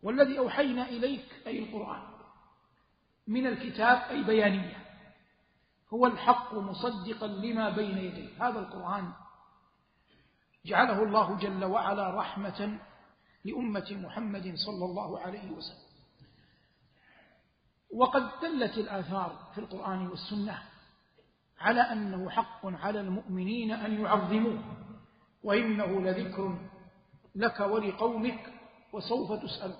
والذي أوحينا إليك أي القرآن من الكتاب أي بيانية هو الحق مصدقا لما بين يديه. هذا القرآن جعله الله جل وعلا رحمة لأمة محمد صلى الله عليه وسلم. وقد دلت الآثار في القرآن والسنة على أنه حق على المؤمنين أن يعظموه، وإنه لذكر لك ولقومك وسوف تسأل.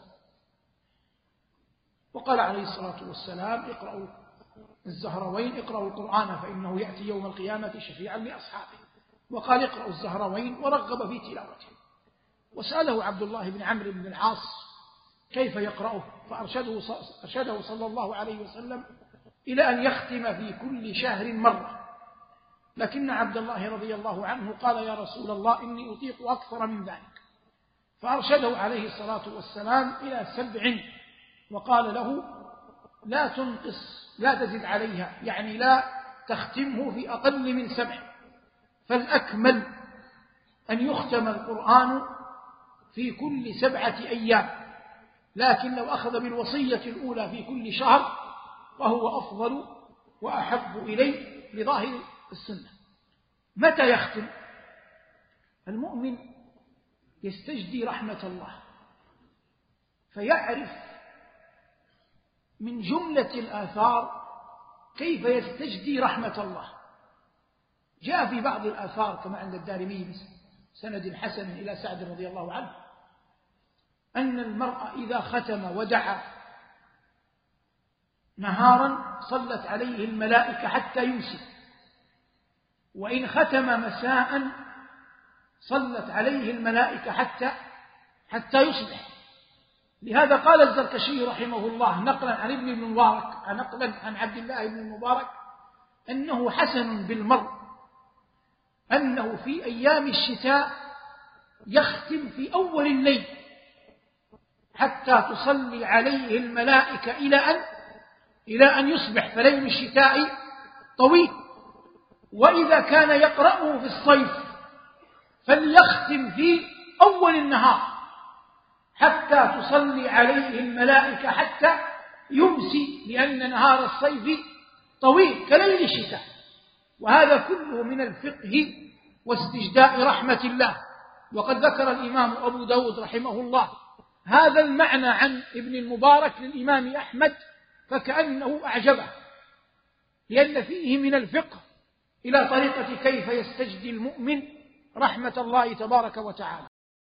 وقال عليه الصلاة والسلام: اقرأوا الزهروين، اقرأوا القرآن فإنه يأتي يوم القيامة شفيعا لأصحابه. وقال: اقرأوا الزهروين، ورغب في تلاوته. وسأله عبد الله بن عمرو بن العاص كيف يقرأه، فأرشده صلى الله عليه وسلم إلى أن يختم في كل شهر مرة. لكن عبد الله رضي الله عنه قال: يا رسول الله إني أطيق أكثر من ذلك. فأرشده عليه الصلاة والسلام إلى 7، وقال له: لا تنقص، لا تزد عليها، يعني لا تختمه في أقل من 7، فالأكمل أن يختم القرآن في كل 7 أيام، لكن لو أخذ بالوصية الأولى في كل شهر فهو أفضل وأحب إليه لظاهر السنة. متى يختم؟ المؤمن يستجدي رحمة الله، فيعرف من جملة الآثار كيف يستجدي رحمة الله. جاء في بعض الآثار كما عند الدارمي سند حسن إلى سعد رضي الله عنه أن المرء إذا ختم ودعا نهارا صلت عليه الملائكة حتى يمسي، وإن ختم مساء صلت عليه الملائكة حتى يصبح. لهذا قال الزركشي رحمه الله نقلا عن ابن المبارك، نقلا عن عبد الله بن المبارك، أنه حسن بالمرء أنه في أيام الشتاء يختم في أول الليل حتى تصلي عليه الملائكة إلى أن يصبح، فليل الشتاء طويل. وإذا كان يقرأه في الصيف فليختم في أول النهار حتى تصلي عليه الملائكة حتى يمسي، لأن نهار الصيف طويل كليل الشتاء. وهذا كله من الفقه واستجداء رحمة الله. وقد ذكر الإمام أبو داود رحمه الله هذا المعنى عن ابن المبارك للإمام أحمد فكأنه أعجبه، لأن فيه من الفقه إلى طريقة كيف يستجدي المؤمن رحمة الله تبارك وتعالى.